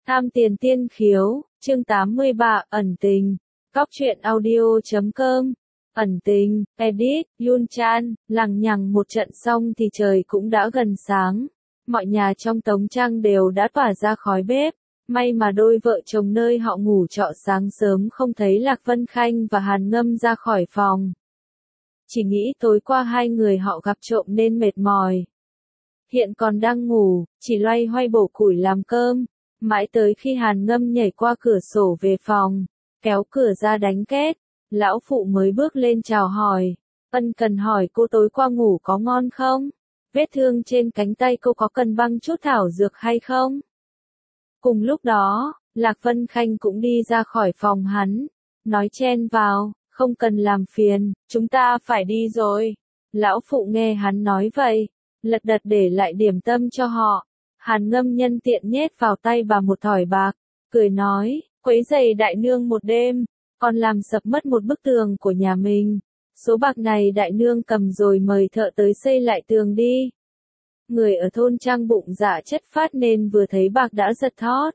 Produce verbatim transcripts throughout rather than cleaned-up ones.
Tham tiền tiên khiếu, chương tám mươi ba, ẩn tình. Góc truyện audio chấm com. Ẩn tình, edit, Yun Chan, lằng nhằng một trận xong thì trời cũng đã gần sáng. Mọi nhà trong Tống Trang đều đã tỏa ra khói bếp. May mà đôi vợ chồng nơi họ ngủ trọ sáng sớm không thấy Lạc Vân Khanh và Hàn Ngâm ra khỏi phòng. Chỉ nghĩ tối qua hai người họ gặp trộm nên mệt mỏi. Hiện còn đang ngủ, chỉ loay hoay bổ củi làm cơm. Mãi tới khi Hàn Ngâm nhảy qua cửa sổ về phòng, kéo cửa ra đánh két, lão phụ mới bước lên chào hỏi. Ân cần hỏi cô tối qua ngủ có ngon không? Vết thương trên cánh tay cô có cần băng chút thảo dược hay không? Cùng lúc đó, Lạc Vân Khanh cũng đi ra khỏi phòng hắn, nói chen vào, không cần làm phiền, chúng ta phải đi rồi. Lão phụ nghe hắn nói vậy, lật đật để lại điểm tâm cho họ. Hàn Ngâm nhân tiện nhét vào tay bà một thỏi bạc, cười nói, quấy giày đại nương một đêm, còn làm sập mất một bức tường của nhà mình. Số bạc này đại nương cầm rồi mời thợ tới xây lại tường đi. Người ở thôn Trang bụng dạ chất phát nên vừa thấy bạc đã giật thót.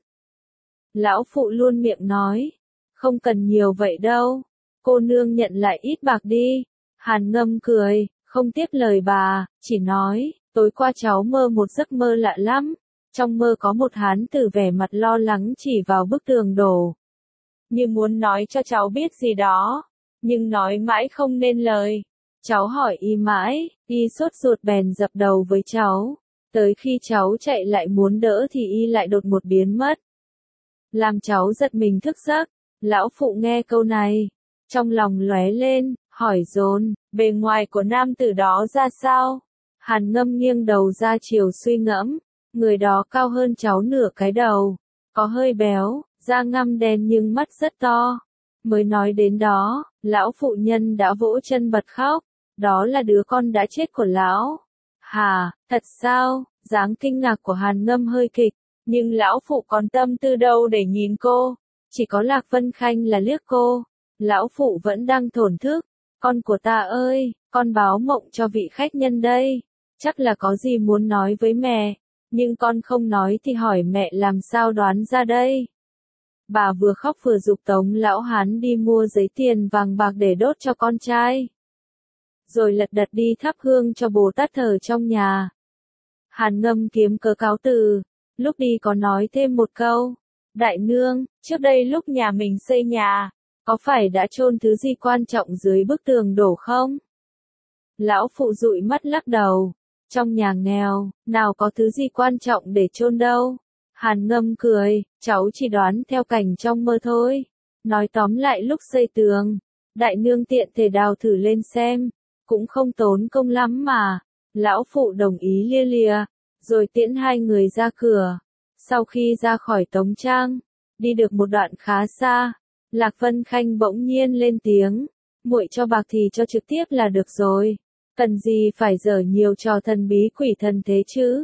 Lão phụ luôn miệng nói, không cần nhiều vậy đâu, cô nương nhận lại ít bạc đi. Hàn Ngâm cười, không tiếp lời bà, chỉ nói, tối qua cháu mơ một giấc mơ lạ lắm. Trong mơ có một hán tử vẻ mặt lo lắng chỉ vào bức tường đổ. Như muốn nói cho cháu biết gì đó, nhưng nói mãi không nên lời. Cháu hỏi y mãi, y sốt ruột bèn dập đầu với cháu. Tới khi cháu chạy lại muốn đỡ thì y lại đột một biến mất. Làm cháu giật mình thức giấc. Lão phụ nghe câu này, trong lòng lóe lên, hỏi dồn, bề ngoài của nam tử đó ra sao? Hàn Ngâm nghiêng đầu ra chiều suy ngẫm. Người đó cao hơn cháu nửa cái đầu, có hơi béo, da ngăm đen nhưng mắt rất to. Mới nói đến đó, lão phụ nhân đã vỗ chân bật khóc, đó là đứa con đã chết của lão. Hà, thật sao? Dáng kinh ngạc của Hàn Ngâm hơi kịch, nhưng lão phụ còn tâm tư đâu để nhìn cô, chỉ có Lạc Vân Khanh là liếc cô. Lão phụ vẫn đang thổn thức, con của ta ơi, con báo mộng cho vị khách nhân đây, chắc là có gì muốn nói với mẹ. Nhưng con không nói thì hỏi mẹ làm sao đoán ra đây. Bà vừa khóc vừa giục tống lão hán đi mua giấy tiền vàng bạc để đốt cho con trai. Rồi lật đật đi thắp hương cho Bồ Tát thờ trong nhà. Hàn Ngâm kiếm cớ cáo từ, lúc đi có nói thêm một câu. Đại nương, trước đây lúc nhà mình xây nhà, có phải đã chôn thứ gì quan trọng dưới bức tường đổ không? Lão phụ dụi mắt lắc đầu. Trong nhà nghèo, nào có thứ gì quan trọng để chôn đâu. Hàn Ngâm cười, cháu chỉ đoán theo cảnh trong mơ thôi. Nói tóm lại lúc xây tường, đại nương tiện thể đào thử lên xem, cũng không tốn công lắm mà. Lão phụ đồng ý lia lìa, rồi tiễn hai người ra cửa. Sau khi ra khỏi Tống Trang, đi được một đoạn khá xa, Lạc Vân Khanh bỗng nhiên lên tiếng, muội cho bạc thì cho trực tiếp là được rồi. Cần gì phải dở nhiều trò thần bí quỷ thần thế chứ?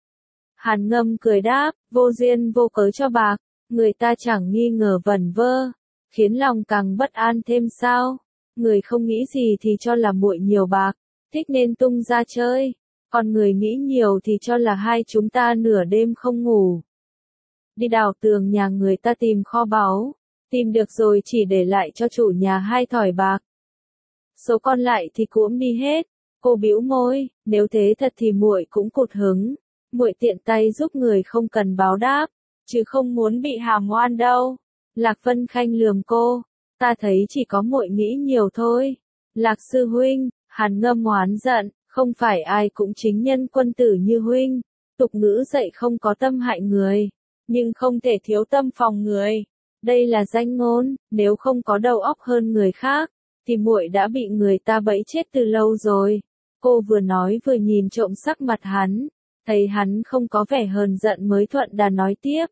Hàn Ngâm cười đáp, vô duyên vô cớ cho bạc, người ta chẳng nghi ngờ vẩn vơ, khiến lòng càng bất an thêm sao? Người không nghĩ gì thì cho là muội nhiều bạc, thích nên tung ra chơi, còn người nghĩ nhiều thì cho là hai chúng ta nửa đêm không ngủ. Đi đào tường nhà người ta tìm kho báu, tìm được rồi chỉ để lại cho chủ nhà hai thỏi bạc. Số còn lại thì cuỗm đi hết. Cô bĩu môi, nếu thế thật thì muội cũng cụt hứng, muội tiện tay giúp người không cần báo đáp, chứ không muốn bị hàm oan đâu. Lạc Vân Khanh lườm cô, ta thấy chỉ có muội nghĩ nhiều thôi. Lạc sư huynh, Hàn Ngâm oán giận, không phải ai cũng chính nhân quân tử như huynh, tục ngữ dạy không có tâm hại người, nhưng không thể thiếu tâm phòng người. Đây là danh ngôn, nếu không có đầu óc hơn người khác, thì muội đã bị người ta bẫy chết từ lâu rồi. Cô vừa nói vừa nhìn trộm sắc mặt hắn, thấy hắn không có vẻ hờn giận mới thuận đà nói tiếp.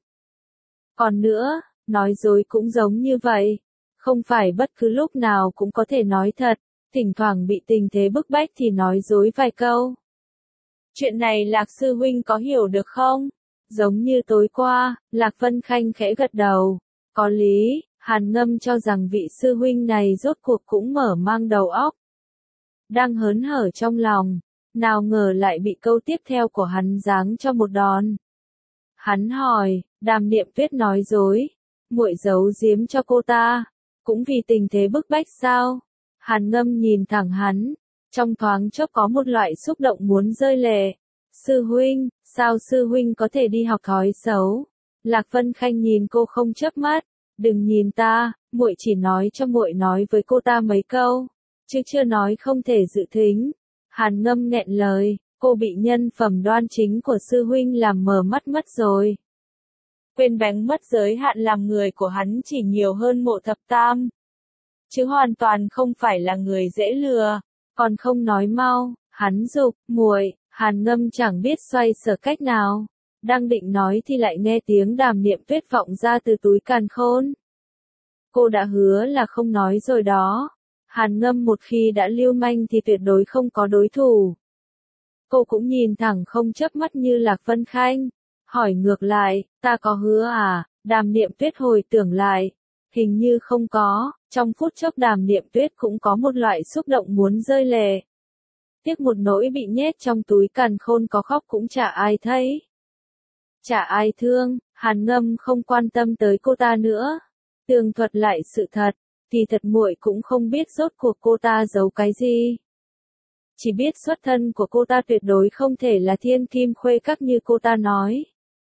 Còn nữa, nói dối cũng giống như vậy, không phải bất cứ lúc nào cũng có thể nói thật, thỉnh thoảng bị tình thế bức bách thì nói dối vài câu. Chuyện này Lạc sư huynh có hiểu được không? Giống như tối qua, Lạc Vân Khanh khẽ gật đầu, có lý. Hàn Ngâm cho rằng vị sư huynh này rốt cuộc cũng mở mang đầu óc. Đang hớn hở trong lòng, nào ngờ lại bị câu tiếp theo của hắn giáng cho một đòn. Hắn hỏi, Đàm Niệm Tuyết nói dối, muội giấu giếm cho cô ta, cũng vì tình thế bức bách sao? Hàn Ngâm nhìn thẳng hắn, trong thoáng chốc có một loại xúc động muốn rơi lệ. Sư huynh, sao sư huynh có thể đi học thói xấu? Lạc Vân Khanh nhìn cô không chớp mắt, đừng nhìn ta, muội chỉ nói cho muội nói với cô ta mấy câu, chứ chưa nói không thể dự thính. Hàn Ngâm nghẹn lời, cô bị nhân phẩm đoan chính của sư huynh làm mờ mắt mất rồi. Quên bén mất giới hạn làm người của hắn chỉ nhiều hơn Mộ Thập Tam, chứ hoàn toàn không phải là người dễ lừa. Còn không nói mau, hắn giục, muội. Hàn Ngâm chẳng biết xoay sở cách nào, đang định nói thì lại nghe tiếng Đàm Niệm Tuyết vọng ra từ túi càn khôn. Cô đã hứa là không nói rồi đó. Hàn Ngâm một khi đã lưu manh thì tuyệt đối không có đối thủ. Cô cũng nhìn thẳng không chớp mắt như Lạc Vân Khanh, hỏi ngược lại, ta có hứa à? Đàm Niệm Tuyết hồi tưởng lại, hình như không có. Trong phút chốc Đàm Niệm Tuyết cũng có một loại xúc động muốn rơi lệ. Tiếc một nỗi bị nhét trong túi càn khôn có khóc cũng chả ai thấy. Chả ai thương. Hàn Ngâm không quan tâm tới cô ta nữa. Tường thuật lại sự thật, thì thật muội cũng không biết rốt cuộc cô ta giấu cái gì. Chỉ biết xuất thân của cô ta tuyệt đối không thể là thiên kim khuê các như cô ta nói.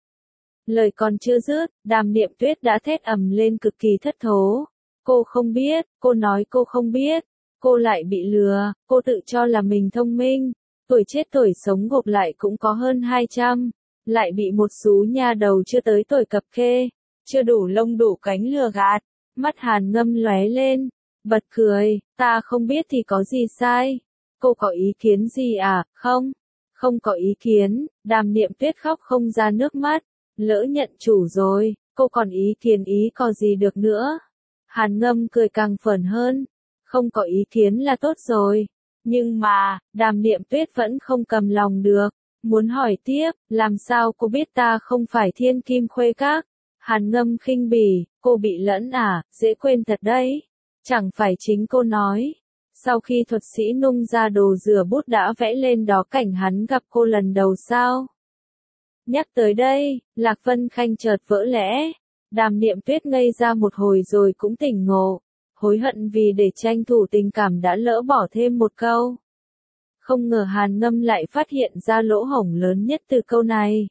Lời còn chưa dứt, Đàm Niệm Tuyết đã thét ầm lên cực kỳ thất thố. Cô không biết, cô nói cô không biết. Cô lại bị lừa, cô tự cho là mình thông minh, tuổi chết tuổi sống gộp lại cũng có hơn hai trăm, lại bị một số nha đầu chưa tới tuổi cập kê, chưa đủ lông đủ cánh lừa gạt. Mắt Hàn Ngâm lóe lên, bật cười, ta không biết thì có gì sai, cô có ý kiến gì à? Không, không có ý kiến. Đàm Niệm Tuyết khóc không ra nước mắt, lỡ nhận chủ rồi, cô còn ý kiến ý có gì được nữa. Hàn Ngâm cười càng phởn hơn. Không có ý kiến là tốt rồi. Nhưng mà, Đàm Niệm Tuyết vẫn không cầm lòng được. Muốn hỏi tiếp, làm sao cô biết ta không phải thiên kim khuê các? Hàn Ngâm khinh bỉ, cô bị lẫn à, dễ quên thật đấy. Chẳng phải chính cô nói. Sau khi thuật sĩ nung ra đồ rửa bút đã vẽ lên đó cảnh hắn gặp cô lần đầu sao? Nhắc tới đây, Lạc Vân Khanh chợt vỡ lẽ. Đàm Niệm Tuyết ngây ra một hồi rồi cũng tỉnh ngộ. Hối hận vì để tranh thủ tình cảm đã lỡ bỏ thêm một câu. Không ngờ Hàn Ngâm lại phát hiện ra lỗ hổng lớn nhất từ câu này.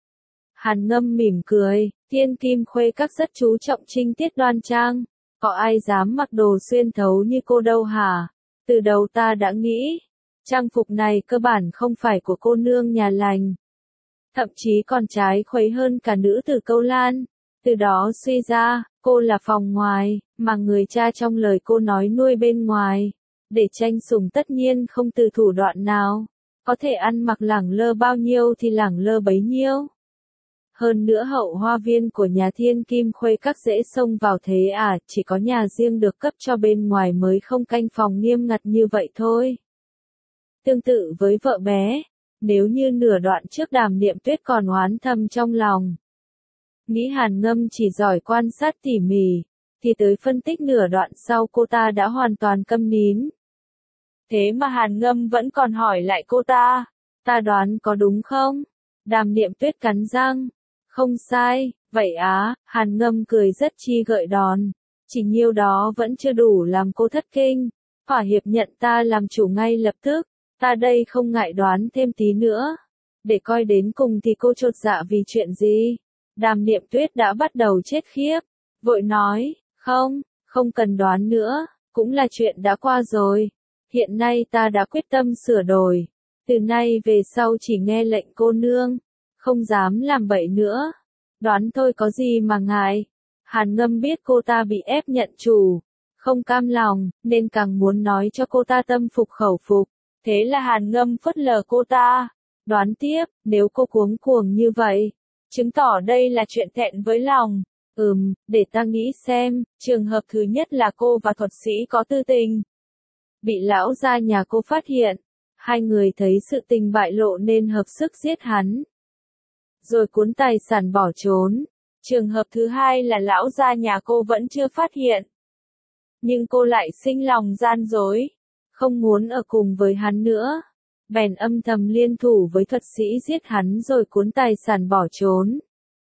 Hàn Ngâm mỉm cười, thiên kim khuê các rất chú trọng trinh tiết đoan trang. Có ai dám mặc đồ xuyên thấu như cô đâu hả? Từ đầu ta đã nghĩ, trang phục này cơ bản không phải của cô nương nhà lành. Thậm chí còn trái khuấy hơn cả nữ tử Câu Lan. Từ đó suy ra, cô là phòng ngoài, mà người cha trong lời cô nói nuôi bên ngoài. Để tranh sủng tất nhiên không từ thủ đoạn nào. Có thể ăn mặc lẳng lơ bao nhiêu thì lẳng lơ bấy nhiêu. Hơn nữa hậu hoa viên của nhà thiên kim khuê các dễ xông vào thế à, chỉ có nhà riêng được cấp cho bên ngoài mới không canh phòng nghiêm ngặt như vậy thôi. Tương tự với vợ bé, nếu như nửa đoạn trước Đàm Niệm Tuyết còn oán thầm trong lòng. Nghĩ Hàn Ngâm chỉ giỏi quan sát tỉ mỉ, thì tới phân tích nửa đoạn sau cô ta đã hoàn toàn câm nín. Thế mà Hàn Ngâm vẫn còn hỏi lại cô ta, ta đoán có đúng không? Đàm Niệm Tuyết cắn răng, không sai, vậy á. Hàn Ngâm cười rất chi gợi đòn, chỉ nhiêu đó vẫn chưa đủ làm cô thất kinh. Thỏa hiệp nhận ta làm chủ ngay lập tức, ta đây không ngại đoán thêm tí nữa. Để coi đến cùng thì cô chột dạ vì chuyện gì? Đàm Niệm Tuyết đã bắt đầu chết khiếp, vội nói, không, không cần đoán nữa, cũng là chuyện đã qua rồi. Hiện nay ta đã quyết tâm sửa đổi, từ nay về sau chỉ nghe lệnh cô nương, không dám làm bậy nữa. Đoán thôi có gì mà ngại. Hàn Ngâm biết cô ta bị ép nhận chủ, không cam lòng, nên càng muốn nói cho cô ta tâm phục khẩu phục. Thế là Hàn Ngâm phớt lờ cô ta, đoán tiếp, nếu cô cuống cuồng như vậy, chứng tỏ đây là chuyện thẹn với lòng. Ừm, để ta nghĩ xem, trường hợp thứ nhất là cô và thuật sĩ có tư tình. Bị lão gia nhà cô phát hiện, hai người thấy sự tình bại lộ nên hợp sức giết hắn. Rồi cuốn tài sản bỏ trốn. Trường hợp thứ hai là lão gia nhà cô vẫn chưa phát hiện. Nhưng cô lại sinh lòng gian dối, không muốn ở cùng với hắn nữa. Bèn âm thầm liên thủ với thuật sĩ giết hắn rồi cuốn tài sản bỏ trốn.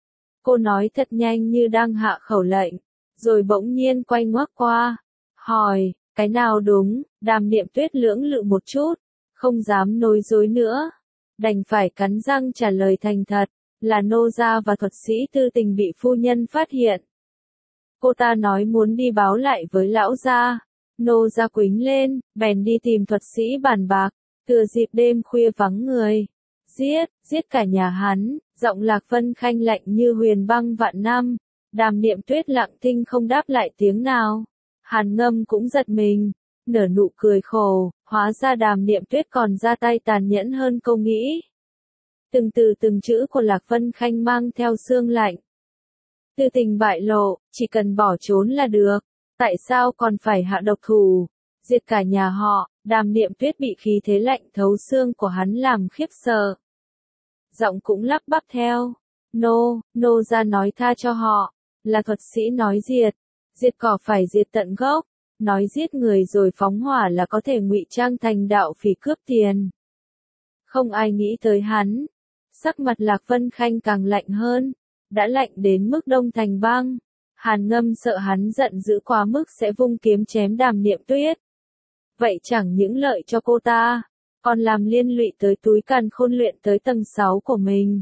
Cô nói thật nhanh như đang hạ khẩu lệnh, rồi bỗng nhiên quay ngoắt qua, hỏi, cái nào đúng? Đàm Niệm Tuyết lưỡng lự một chút, không dám nói dối nữa, đành phải cắn răng trả lời thành thật, là nô gia và thuật sĩ tư tình bị phu nhân phát hiện. Cô ta nói muốn đi báo lại với lão gia, nô gia quính lên, bèn đi tìm thuật sĩ bàn bạc, thừa dịp đêm khuya vắng người, giết, giết cả nhà hắn, giọng Lạc Vân Khanh lạnh như huyền băng vạn năm. Đàm Niệm Tuyết lặng thinh không đáp lại tiếng nào. Hàn Ngâm cũng giật mình, nở nụ cười khổ, hóa ra Đàm Niệm Tuyết còn ra tay tàn nhẫn hơn cô nghĩ. Từng từ từng chữ của Lạc Vân Khanh mang theo xương lạnh. Tư tình bại lộ, chỉ cần bỏ trốn là được, tại sao còn phải hạ độc thủ, diệt cả nhà họ? Đàm Niệm Tuyết bị khí thế lạnh thấu xương của hắn làm khiếp sợ. Giọng cũng lắp bắp theo, nô, nô ra nói tha cho họ, là thuật sĩ nói diệt, diệt cỏ phải diệt tận gốc, nói giết người rồi phóng hỏa là có thể ngụy trang thành đạo phỉ cướp tiền. Không ai nghĩ tới hắn. Sắc mặt Lạc Vân Khanh càng lạnh hơn, đã lạnh đến mức đông thành băng. Hàn Ngâm sợ hắn giận dữ quá mức sẽ vung kiếm chém Đàm Niệm Tuyết. Vậy chẳng những lợi cho cô ta, còn làm liên lụy tới túi càn khôn luyện tới tầng sáu của mình.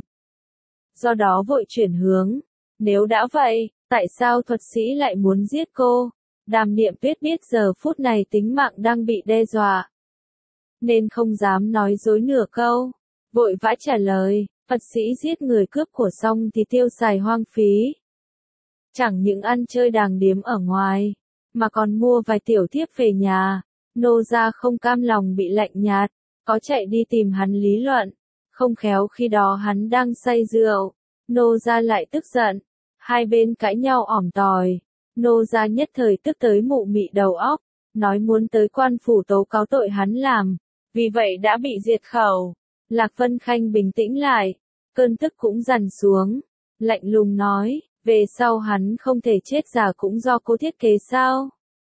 Do đó vội chuyển hướng, nếu đã vậy, tại sao thuật sĩ lại muốn giết cô? Đàm Niệm Tuyết biết giờ phút này tính mạng đang bị đe dọa, nên không dám nói dối nửa câu, vội vã trả lời, thuật sĩ giết người cướp của xong thì tiêu xài hoang phí. Chẳng những ăn chơi đàng điếm ở ngoài, mà còn mua vài tiểu thiếp về nhà. Nô gia không cam lòng bị lạnh nhạt, có chạy đi tìm hắn lý luận, không khéo khi đó hắn đang say rượu, nô gia lại tức giận, hai bên cãi nhau ỏm tỏi, nô gia nhất thời tức tới mụ mị đầu óc, nói muốn tới quan phủ tố cáo tội hắn làm, vì vậy đã bị diệt khẩu. Lạc Vân Khanh bình tĩnh lại, cơn tức cũng dằn xuống, lạnh lùng nói, về sau hắn không thể chết già cũng do cô thiết kế sao?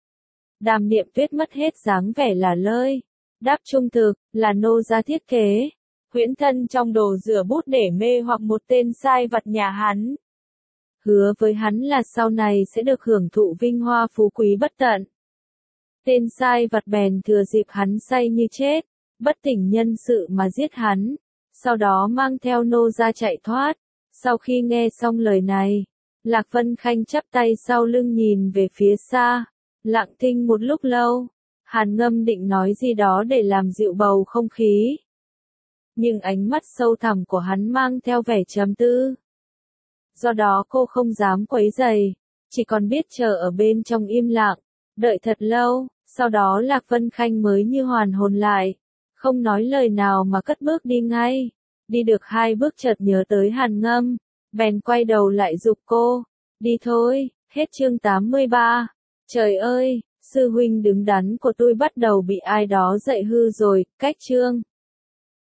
Đàm Niệm Tuyết mất hết dáng vẻ là lơi, đáp trung thực, là nô gia thiết kế, huyễn thân trong đồ rửa bút để mê hoặc một tên sai vặt nhà hắn. Hứa với hắn là sau này sẽ được hưởng thụ vinh hoa phú quý bất tận. Tên sai vặt bèn thừa dịp hắn say như chết, bất tỉnh nhân sự mà giết hắn, sau đó mang theo nô gia chạy thoát. Sau khi nghe xong lời này, Lạc Vân Khanh chắp tay sau lưng nhìn về phía xa. Lặng thinh một lúc lâu, Hàn Ngâm định nói gì đó để làm dịu bầu không khí. Nhưng ánh mắt sâu thẳm của hắn mang theo vẻ trầm tư. Do đó cô không dám quấy rầy, chỉ còn biết chờ ở bên trong im lặng, đợi thật lâu, sau đó Lạc Vân Khanh mới như hoàn hồn lại, không nói lời nào mà cất bước đi ngay. Đi được hai bước chợt nhớ tới Hàn Ngâm, bèn quay đầu lại giục cô, đi thôi. Hết chương tám mươi ba. Trời ơi, sư huynh đứng đắn của tôi bắt đầu bị ai đó dạy hư rồi, cách chương